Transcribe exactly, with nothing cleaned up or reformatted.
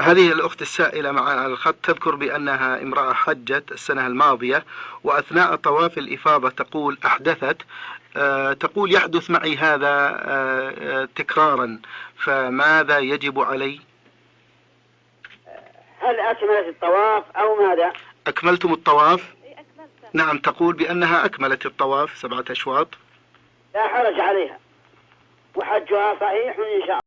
هذه الأخت السائلة معنا على الخط تذكر بأنها امرأة حجت السنة الماضية، وأثناء طواف الإفاضة تقول أحدثت، أه تقول يحدث معي هذا أه تكرارا، فماذا يجب علي؟ هل أكملت الطواف أو ماذا؟ أكملتم الطواف؟ نعم، تقول بأنها أكملت الطواف سبعة أشواط. لا حرج عليها وحجها صحيح إن شاء الله.